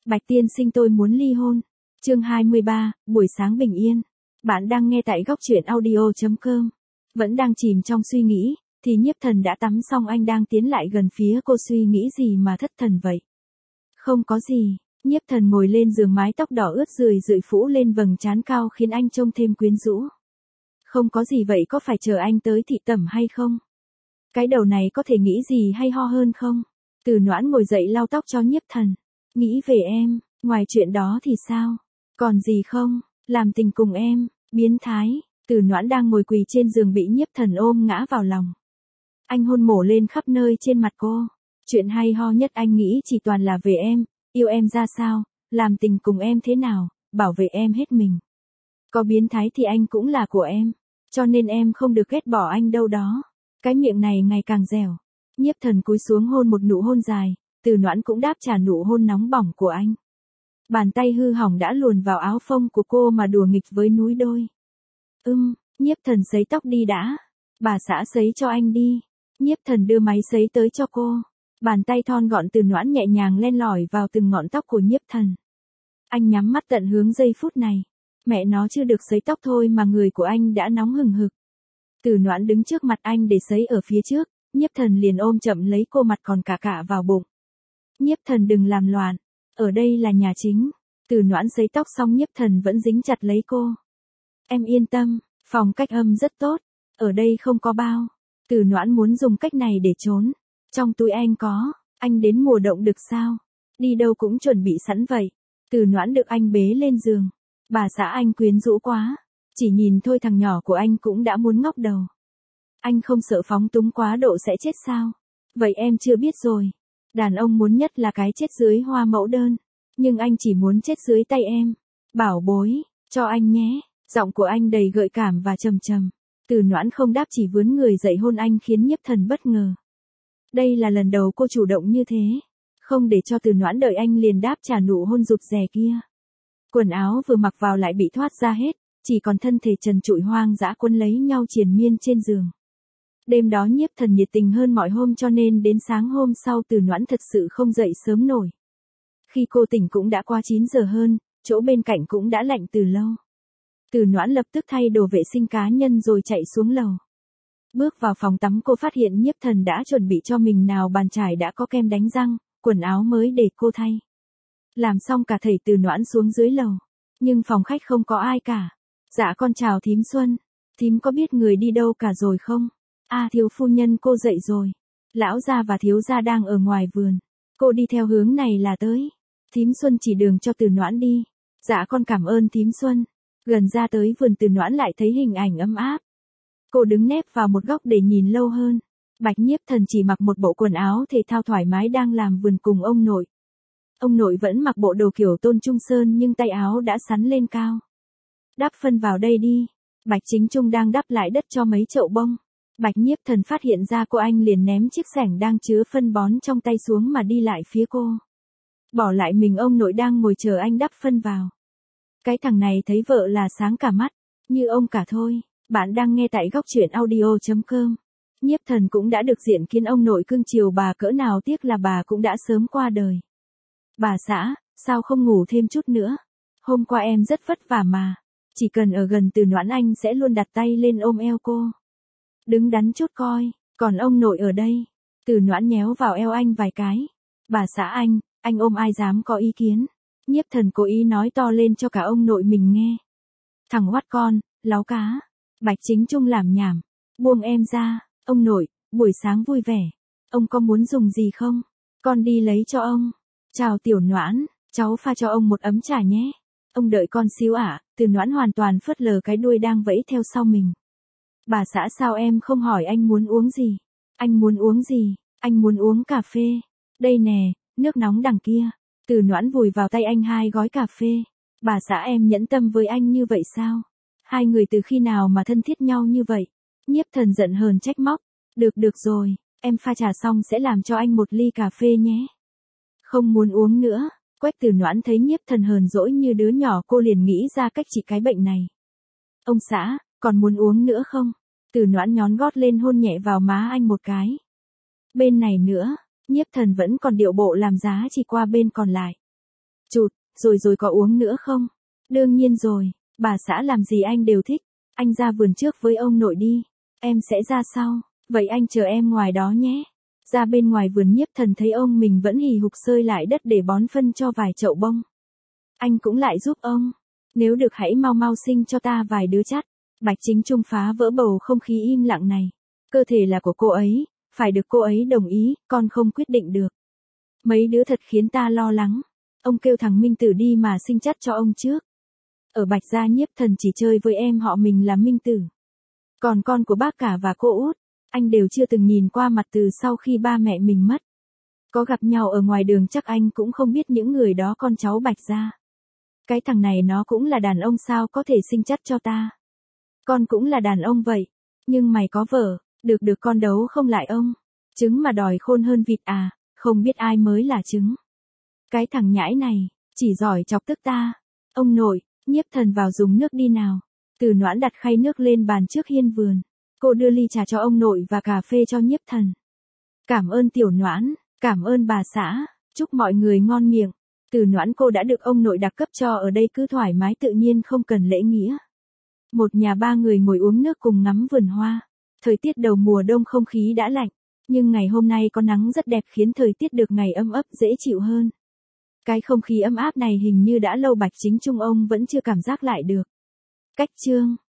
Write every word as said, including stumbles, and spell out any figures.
Bạch tiên sinh tôi muốn ly hôn. Chương hai mươi ba, buổi sáng bình yên. Bạn đang nghe tại góc truyện audio chấm com. Vẫn đang chìm trong suy nghĩ, thì Nhiếp Thần đã tắm xong, anh đang tiến lại gần phía cô. Suy nghĩ gì mà thất thần vậy? Không có gì. Nhiếp Thần ngồi lên giường, mái tóc đỏ ướt rười rượi phủ lên vầng trán cao khiến anh trông thêm quyến rũ. Không có gì. Vậy có phải chờ anh tới thị tẩm hay không? Cái đầu này có thể nghĩ gì hay ho hơn không? Từ Noãn ngồi dậy lau tóc cho Nhiếp Thần. Nghĩ về em, ngoài chuyện đó thì sao? Còn gì không? Làm tình cùng em, biến thái. Từ Noãn đang ngồi quỳ trên giường bị Nhiếp Thần ôm ngã vào lòng. Anh hôn mổ lên khắp nơi trên mặt cô. Chuyện hay ho nhất anh nghĩ chỉ toàn là về em, yêu em ra sao, làm tình cùng em thế nào, bảo vệ em hết mình. Có biến thái thì anh cũng là của em, cho nên em không được ghét bỏ anh đâu đó. Cái miệng này ngày càng dẻo. Nhiếp Thần cúi xuống hôn một nụ hôn dài, Từ Noãn cũng đáp trả nụ hôn nóng bỏng của anh. Bàn tay hư hỏng đã luồn vào áo phông của cô mà đùa nghịch với núi đôi. Ưm, Nhiếp Thần sấy tóc đi đã. Bà xã sấy cho anh đi. Nhiếp Thần đưa máy sấy tới cho cô. Bàn tay thon gọn Từ Noãn nhẹ nhàng len lỏi vào từng ngọn tóc của Nhiếp Thần. Anh nhắm mắt tận hướng giây phút này. Mẹ nó chưa được sấy tóc thôi mà người của anh đã nóng hừng hực. Từ Noãn đứng trước mặt anh để sấy ở phía trước, Nhiếp Thần liền ôm chậm lấy cô, mặt còn cả cả vào bụng. Nhiếp Thần đừng làm loạn, ở đây là nhà chính. Từ Noãn sấy tóc xong, Nhiếp Thần vẫn dính chặt lấy cô. Em yên tâm, phòng cách âm rất tốt, ở đây không có bao. Từ Noãn muốn dùng cách này để trốn. Trong túi anh có, anh đến mùa động được sao? Đi đâu cũng chuẩn bị sẵn vậy. Từ Noãn được anh bế lên giường. Bà xã anh quyến rũ quá. Chỉ nhìn thôi thằng nhỏ của anh cũng đã muốn ngóc đầu. Anh không sợ phóng túng quá độ sẽ chết sao? Vậy em chưa biết rồi. Đàn ông muốn nhất là cái chết dưới hoa mẫu đơn. Nhưng anh chỉ muốn chết dưới tay em. Bảo bối, cho anh nhé. Giọng của anh đầy gợi cảm và trầm trầm. Từ Noãn không đáp, chỉ vướn người dậy hôn anh khiến Nhiếp Thần bất ngờ. Đây là lần đầu cô chủ động như thế. Không để cho Từ Noãn đợi, anh liền đáp trả nụ hôn rụt rè kia. Quần áo vừa mặc vào lại bị thoát ra hết. Chỉ còn thân thể trần trụi hoang dã quấn lấy nhau triền miên trên giường. Đêm đó Nhiếp Thần nhiệt tình hơn mọi hôm, cho nên đến sáng hôm sau Từ Noãn thật sự không dậy sớm nổi. Khi cô tỉnh cũng đã qua chín giờ hơn, chỗ bên cạnh cũng đã lạnh từ lâu. Từ Noãn lập tức thay đồ vệ sinh cá nhân rồi chạy xuống lầu. Bước vào phòng tắm, cô phát hiện Nhiếp Thần đã chuẩn bị cho mình nào bàn chải đã có kem đánh răng, quần áo mới để cô thay. Làm xong cả thảy Từ Noãn xuống dưới lầu. Nhưng phòng khách không có ai cả. Dạ con chào thím Xuân. Thím có biết người đi đâu cả rồi không? À, thiếu phu nhân cô dậy rồi. Lão gia và thiếu gia đang ở ngoài vườn. Cô đi theo hướng này là tới. Thím Xuân chỉ đường cho Từ Noãn đi. Dạ con cảm ơn thím Xuân. Gần ra tới vườn, Từ Noãn lại thấy hình ảnh ấm áp. Cô đứng nép vào một góc để nhìn lâu hơn. Bạch Nhiếp Thần chỉ mặc một bộ quần áo thể thao thoải mái đang làm vườn cùng ông nội. Ông nội vẫn mặc bộ đồ kiểu Tôn Trung Sơn nhưng tay áo đã sắn lên cao. Đắp phân vào đây đi. Bạch Chính Trung đang đắp lại đất cho mấy chậu bông. Bạch Nhiếp Thần phát hiện ra cô, anh liền ném chiếc xẻng đang chứa phân bón trong tay xuống mà đi lại phía cô. Bỏ lại mình ông nội đang ngồi chờ anh đắp phân vào. Cái thằng này thấy vợ là sáng cả mắt, như ông cả thôi. Bạn đang nghe tại góc truyện audio chấm com. Nhiếp Thần cũng đã được diện kiến ông nội cưng chiều bà cỡ nào, tiếc là bà cũng đã sớm qua đời. Bà xã, sao không ngủ thêm chút nữa? Hôm qua em rất vất vả mà. Chỉ cần ở gần Từ Noãn anh sẽ luôn đặt tay lên ôm eo cô. Đứng đắn chút coi, còn ông nội ở đây. Từ Noãn nhéo vào eo anh vài cái. Bà xã anh, anh ôm ai dám có ý kiến. Nhiếp Thần cố ý nói to lên cho cả ông nội mình nghe. Thằng hoắt con, láo cá. Bạch Chính Trung làm nhảm. Buông em ra, ông nội, buổi sáng vui vẻ. Ông có muốn dùng gì không? Con đi lấy cho ông. Chào Tiểu Noãn, cháu pha cho ông một ấm trà nhé. Ông đợi con xíu ạ. À? Từ Noãn hoàn toàn phớt lờ cái đuôi đang vẫy theo sau mình. Bà xã sao em không hỏi anh muốn uống gì? Anh muốn uống gì? Anh muốn uống cà phê. Đây nè, nước nóng đằng kia. Từ Noãn vùi vào tay anh hai gói cà phê. Bà xã em nhẫn tâm với anh như vậy sao? Hai người từ khi nào mà thân thiết nhau như vậy? Nhiếp Thần giận hờn trách móc. Được được rồi, em pha trà xong sẽ làm cho anh một ly cà phê nhé. Không muốn uống nữa. Quách Từ Noãn thấy Nhiếp Thần hờn dỗi như đứa nhỏ, cô liền nghĩ ra cách trị cái bệnh này. Ông xã, còn muốn uống nữa không? Từ Noãn nhón gót lên hôn nhẹ vào má anh một cái. Bên này nữa, Nhiếp Thần vẫn còn điệu bộ làm giá chỉ qua bên còn lại. Chụt, rồi rồi có uống nữa không? Đương nhiên rồi, bà xã làm gì anh đều thích. Anh ra vườn trước với ông nội đi. Em sẽ ra sau. Vậy anh chờ em ngoài đó nhé. Ra bên ngoài vườn Nhiếp Thần thấy ông mình vẫn hì hục sơi lại đất để bón phân cho vài chậu bông. Anh cũng lại giúp ông. Nếu được hãy mau mau sinh cho ta vài đứa chắt. Bạch Chính Trung phá vỡ bầu không khí im lặng này. Cơ thể là của cô ấy, phải được cô ấy đồng ý, con không quyết định được. Mấy đứa thật khiến ta lo lắng. Ông kêu thằng Minh Tử đi mà sinh chắt cho ông trước. Ở Bạch Gia Nhiếp Thần chỉ chơi với em họ mình là Minh Tử. Còn con của bác cả và cô út, anh đều chưa từng nhìn qua mặt từ sau khi ba mẹ mình mất. Có gặp nhau ở ngoài đường chắc anh cũng không biết những người đó con cháu Bạch Gia. Cái thằng này nó cũng là đàn ông sao có thể sinh chắt cho ta. Con cũng là đàn ông vậy. Nhưng mày có vợ, được được con đấu không lại ông. Trứng mà đòi khôn hơn vịt à, không biết ai mới là trứng. Cái thằng nhãi này, chỉ giỏi chọc tức ta. Ông nội, Nhiếp Thần vào dùng nước đi nào. Từ Noãn đặt khay nước lên bàn trước hiên vườn. Cô đưa ly trà cho ông nội và cà phê cho Nhiếp Thần. Cảm ơn Tiểu Noãn, cảm ơn bà xã, chúc mọi người ngon miệng. Từ Noãn cô đã được ông nội đặc cấp cho ở đây cứ thoải mái tự nhiên không cần lễ nghĩa. Một nhà ba người ngồi uống nước cùng ngắm vườn hoa. Thời tiết đầu mùa đông không khí đã lạnh, nhưng ngày hôm nay có nắng rất đẹp khiến thời tiết được ngày ấm ấp dễ chịu hơn. Cái không khí ấm áp này hình như đã lâu Bạch Chính Trung ông vẫn chưa cảm giác lại được. Cách chương